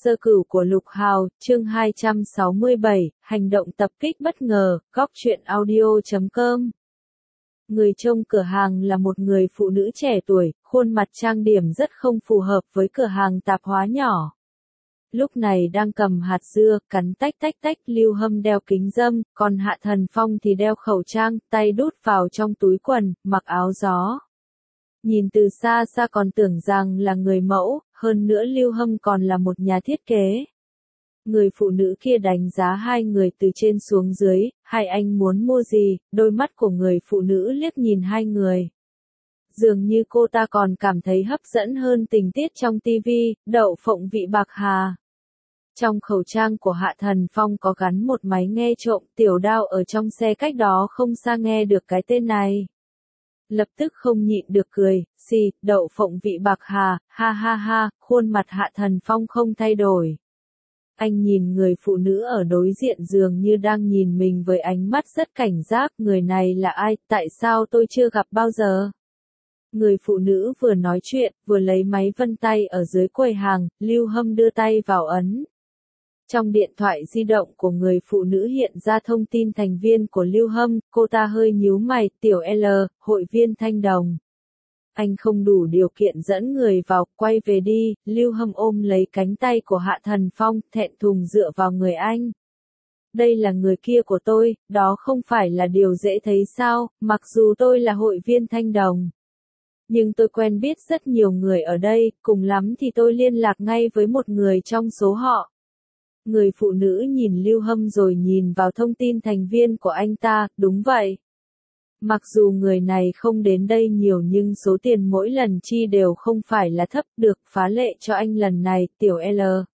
Sơ cửu của Lục Hào, chương 267, hành động tập kích bất ngờ, góc truyện audio.com. Người trông cửa hàng là một người phụ nữ trẻ tuổi, khuôn mặt trang điểm rất không phù hợp với cửa hàng tạp hóa nhỏ. Lúc này đang cầm hạt dưa, cắn tách tách tách, Lưu Hâm đeo kính râm, còn Hạ Thần Phong thì đeo khẩu trang, tay đút vào trong túi quần, mặc áo gió. Nhìn từ xa xa còn tưởng rằng là người mẫu, hơn nữa Lưu Hâm còn là một nhà thiết kế. Người phụ nữ kia đánh giá hai người từ trên xuống dưới, hai anh muốn mua gì, đôi mắt của người phụ nữ liếc nhìn hai người. Dường như cô ta còn cảm thấy hấp dẫn hơn tình tiết trong TV, Đậu Phộng Vị Bạc Hà. Trong khẩu trang của Hạ Thần Phong có gắn một máy nghe trộm, Tiểu Đao ở trong xe cách đó không xa nghe được cái tên này. Lập tức không nhịn được cười, xì, Đậu Phộng Vị Bạc Hà, ha ha ha, khuôn mặt Hạ Thần Phong không thay đổi. Anh nhìn người phụ nữ ở đối diện dường như đang nhìn mình với ánh mắt rất cảnh giác, người này là ai, tại sao tôi chưa gặp bao giờ? Người phụ nữ vừa nói chuyện, vừa lấy máy vân tay ở dưới quầy hàng, Lưu Hâm đưa tay vào ấn. Trong điện thoại di động của người phụ nữ hiện ra thông tin thành viên của Lưu Hâm, cô ta hơi nhíu mày, Tiểu L, hội viên Thanh Đồng. Anh không đủ điều kiện dẫn người vào, quay về đi, Lưu Hâm ôm lấy cánh tay của Hạ Thần Phong, thẹn thùng dựa vào người anh. Đây là người kia của tôi, đó không phải là điều dễ thấy sao, mặc dù tôi là hội viên Thanh Đồng. Nhưng tôi quen biết rất nhiều người ở đây, cùng lắm thì tôi liên lạc ngay với một người trong số họ. Người phụ nữ nhìn Lưu Hâm rồi nhìn vào thông tin thành viên của anh ta, đúng vậy. Mặc dù người này không đến đây nhiều nhưng số tiền mỗi lần chi đều không phải là thấp, được phá lệ cho anh lần này, Tiểu L.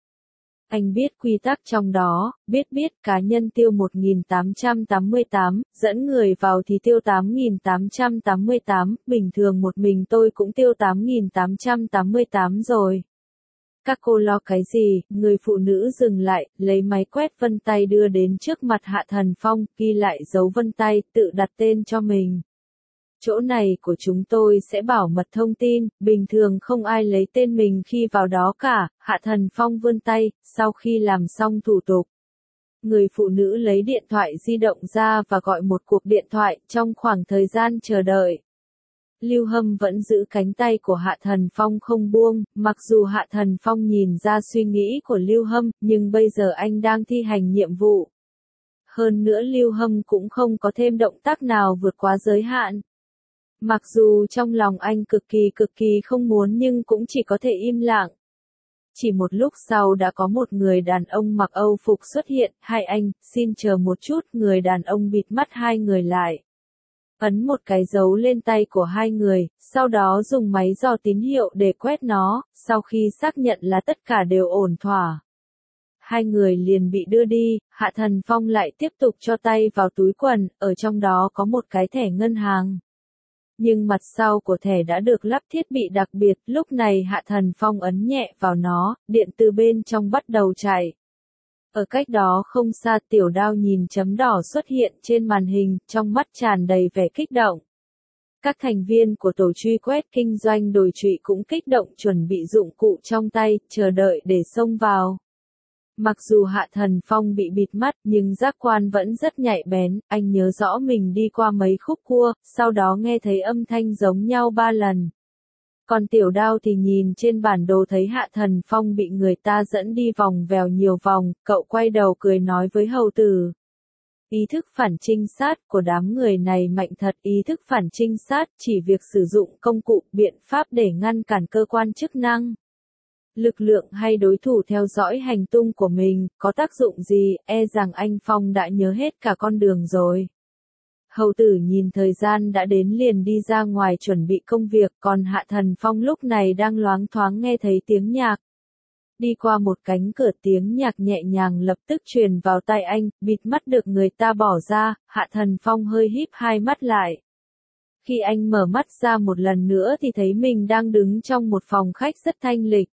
Anh biết quy tắc trong đó, biết cá nhân tiêu 1.888, dẫn người vào thì tiêu 8.888, bình thường một mình tôi cũng tiêu 8.888 rồi. Các cô lo cái gì? Người phụ nữ dừng lại, lấy máy quét vân tay đưa đến trước mặt Hạ Thần Phong, ghi lại dấu vân tay, tự đặt tên cho mình. Chỗ này của chúng tôi sẽ bảo mật thông tin, bình thường không ai lấy tên mình khi vào đó cả. Hạ Thần Phong vươn tay, sau khi làm xong thủ tục. Người phụ nữ lấy điện thoại di động ra và gọi một cuộc điện thoại trong khoảng thời gian chờ đợi. Lưu Hâm vẫn giữ cánh tay của Hạ Thần Phong không buông, mặc dù Hạ Thần Phong nhìn ra suy nghĩ của Lưu Hâm, nhưng bây giờ anh đang thi hành nhiệm vụ. Hơn nữa Lưu Hâm cũng không có thêm động tác nào vượt quá giới hạn. Mặc dù trong lòng anh cực kỳ không muốn nhưng cũng chỉ có thể im lặng. Chỉ một lúc sau đã có một người đàn ông mặc Âu phục xuất hiện, hai anh, xin chờ một chút, người đàn ông bịt mắt hai người lại. Ấn một cái dấu lên tay của hai người, sau đó dùng máy dò tín hiệu để quét nó, sau khi xác nhận là tất cả đều ổn thỏa. Hai người liền bị đưa đi, Hạ Thần Phong lại tiếp tục cho tay vào túi quần, ở trong đó có một cái thẻ ngân hàng. Nhưng mặt sau của thẻ đã được lắp thiết bị đặc biệt, lúc này Hạ Thần Phong ấn nhẹ vào nó, điện từ bên trong bắt đầu chạy. Ở cách đó không xa, Tiểu Đao nhìn chấm đỏ xuất hiện trên màn hình, trong mắt tràn đầy vẻ kích động. Các thành viên của tổ truy quét kinh doanh đồi trụy cũng kích động chuẩn bị dụng cụ trong tay, chờ đợi để xông vào. Mặc dù Hạ Thần Phong bị bịt mắt nhưng giác quan vẫn rất nhạy bén, anh nhớ rõ mình đi qua mấy khúc cua, sau đó nghe thấy âm thanh giống nhau 3 lần. Còn Tiểu Đao thì nhìn trên bản đồ thấy Hạ Thần Phong bị người ta dẫn đi vòng vèo nhiều vòng, cậu quay đầu cười nói với hầu tử. Ý thức phản trinh sát của đám người này mạnh thật, ý thức phản trinh sát chỉ việc sử dụng công cụ, biện pháp để ngăn cản cơ quan chức năng. Lực lượng hay đối thủ theo dõi hành tung của mình, có tác dụng gì, e rằng anh Phong đã nhớ hết cả con đường rồi. Hầu tử nhìn thời gian đã đến liền đi ra ngoài chuẩn bị công việc, còn Hạ Thần Phong lúc này đang loáng thoáng nghe thấy tiếng nhạc. Đi qua một cánh cửa tiếng nhạc nhẹ nhàng lập tức truyền vào tai anh, bịt mắt được người ta bỏ ra, Hạ Thần Phong hơi híp hai mắt lại. Khi anh mở mắt ra một lần nữa thì thấy mình đang đứng trong một phòng khách rất thanh lịch.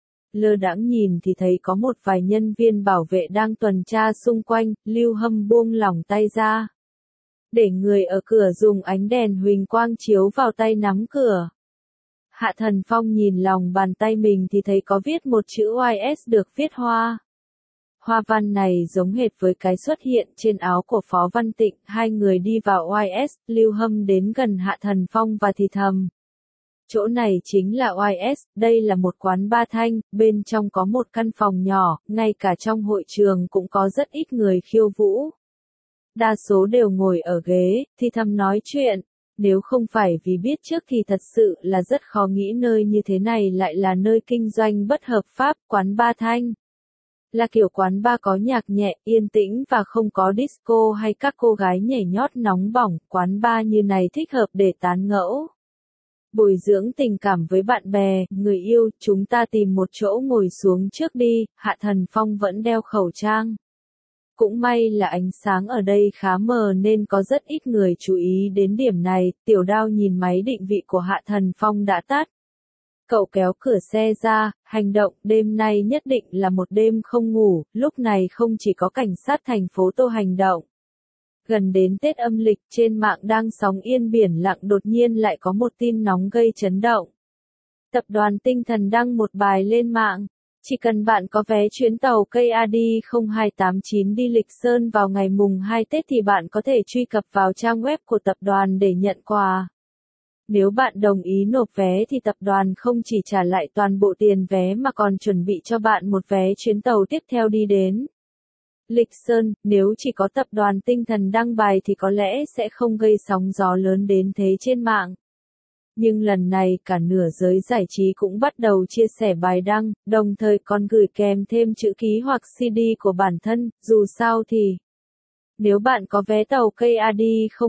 Lơ đãng nhìn thì thấy có một vài nhân viên bảo vệ đang tuần tra xung quanh, Lưu Hâm buông lỏng tay ra. Để người ở cửa dùng ánh đèn huỳnh quang chiếu vào tay nắm cửa. Hạ Thần Phong nhìn lòng bàn tay mình thì thấy có viết một chữ YS được viết hoa. Hoa văn này giống hệt với cái xuất hiện trên áo của Phó Văn Tịnh. Hai người đi vào YS, Lưu Hâm đến gần Hạ Thần Phong và thì thầm. Chỗ này chính là YS, đây là một quán bar thanh, bên trong có một căn phòng nhỏ, ngay cả trong hội trường cũng có rất ít người khiêu vũ. Đa số đều ngồi ở ghế, thì thầm nói chuyện. Nếu không phải vì biết trước thì thật sự là rất khó nghĩ nơi như thế này lại là nơi kinh doanh bất hợp pháp, quán bar thanh. Là kiểu quán bar có nhạc nhẹ, yên tĩnh và không có disco hay các cô gái nhảy nhót nóng bỏng, quán bar như này thích hợp để tán gẫu. Bồi dưỡng tình cảm với bạn bè, người yêu, chúng ta tìm một chỗ ngồi xuống trước đi. Hạ Thần Phong vẫn đeo khẩu trang. Cũng may là ánh sáng ở đây khá mờ nên có rất ít người chú ý đến điểm này. Tiểu Đao nhìn máy định vị của Hạ Thần Phong đã tắt. Cậu kéo cửa xe ra, hành động, đêm nay nhất định là một đêm không ngủ. Lúc này không chỉ có cảnh sát thành phố Tô hành động. Gần đến Tết âm lịch, trên mạng đang sóng yên biển lặng, đột nhiên lại có một tin nóng gây chấn động. Tập đoàn Tinh Thần đăng một bài lên mạng. Chỉ cần bạn có vé chuyến tàu KAD 0289 đi Lịch Sơn vào ngày mùng 2 Tết thì bạn có thể truy cập vào trang web của tập đoàn để nhận quà. Nếu bạn đồng ý nộp vé thì tập đoàn không chỉ trả lại toàn bộ tiền vé mà còn chuẩn bị cho bạn một vé chuyến tàu tiếp theo đi đến Lịch Sơn. Nếu chỉ có tập đoàn Tinh Thần đăng bài thì có lẽ sẽ không gây sóng gió lớn đến thế trên mạng. Nhưng lần này cả nửa giới giải trí cũng bắt đầu chia sẻ bài đăng, đồng thời còn gửi kèm thêm chữ ký hoặc CD của bản thân. Dù sao thì, nếu bạn có vé tàu KAD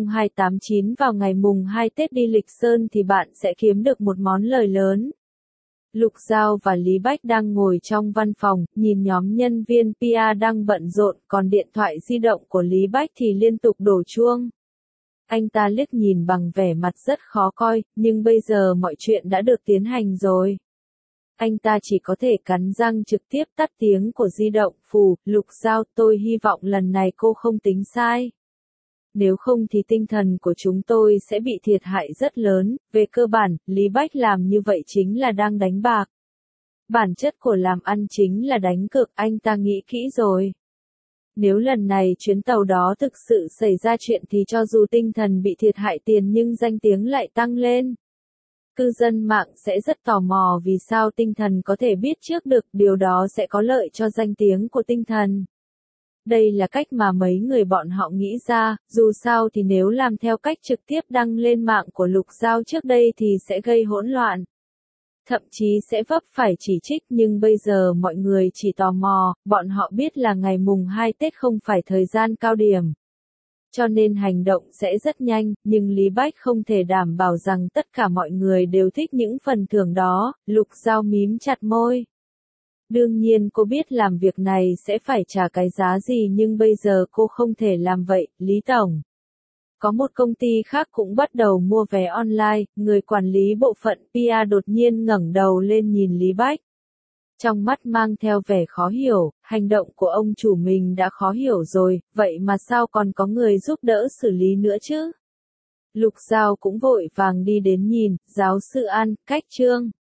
0289 vào ngày mùng 2 Tết đi Lịch Sơn thì bạn sẽ kiếm được một món lời lớn. Lục Giao và Lý Bách đang ngồi trong văn phòng, nhìn nhóm nhân viên PR đang bận rộn, còn điện thoại di động của Lý Bách thì liên tục đổ chuông. Anh ta liếc nhìn bằng vẻ mặt rất khó coi, nhưng bây giờ mọi chuyện đã được tiến hành rồi. Anh ta chỉ có thể cắn răng trực tiếp tắt tiếng của di động. Phù, Lục Giao, tôi hy vọng lần này cô không tính sai. Nếu không thì tinh thần của chúng tôi sẽ bị thiệt hại rất lớn. Về cơ bản, Lý Bách làm như vậy chính là đang đánh bạc. Bản chất của làm ăn chính là đánh cược, anh ta nghĩ kỹ rồi. Nếu lần này chuyến tàu đó thực sự xảy ra chuyện thì cho dù tinh thần bị thiệt hại tiền nhưng danh tiếng lại tăng lên. Cư dân mạng sẽ rất tò mò vì sao tinh thần có thể biết trước được, điều đó sẽ có lợi cho danh tiếng của tinh thần. Đây là cách mà mấy người bọn họ nghĩ ra, dù sao thì nếu làm theo cách trực tiếp đăng lên mạng của Lục Giao trước đây thì sẽ gây hỗn loạn. Thậm chí sẽ vấp phải chỉ trích, nhưng bây giờ mọi người chỉ tò mò, bọn họ biết là ngày mùng 2 Tết không phải thời gian cao điểm. Cho nên hành động sẽ rất nhanh, nhưng Lý Bách không thể đảm bảo rằng tất cả mọi người đều thích những phần thưởng đó. Lục Giao mím chặt môi. Đương nhiên cô biết làm việc này sẽ phải trả cái giá gì nhưng bây giờ cô không thể làm vậy, Lý Tổng. Có một công ty khác cũng bắt đầu mua vé online, người quản lý bộ phận PR đột nhiên ngẩng đầu lên nhìn Lý Bách. Trong mắt mang theo vẻ khó hiểu, hành động của ông chủ mình đã khó hiểu rồi, vậy mà sao còn có người giúp đỡ xử lý nữa chứ? Lục Giao cũng vội vàng đi đến nhìn, giáo sư An, cách chương.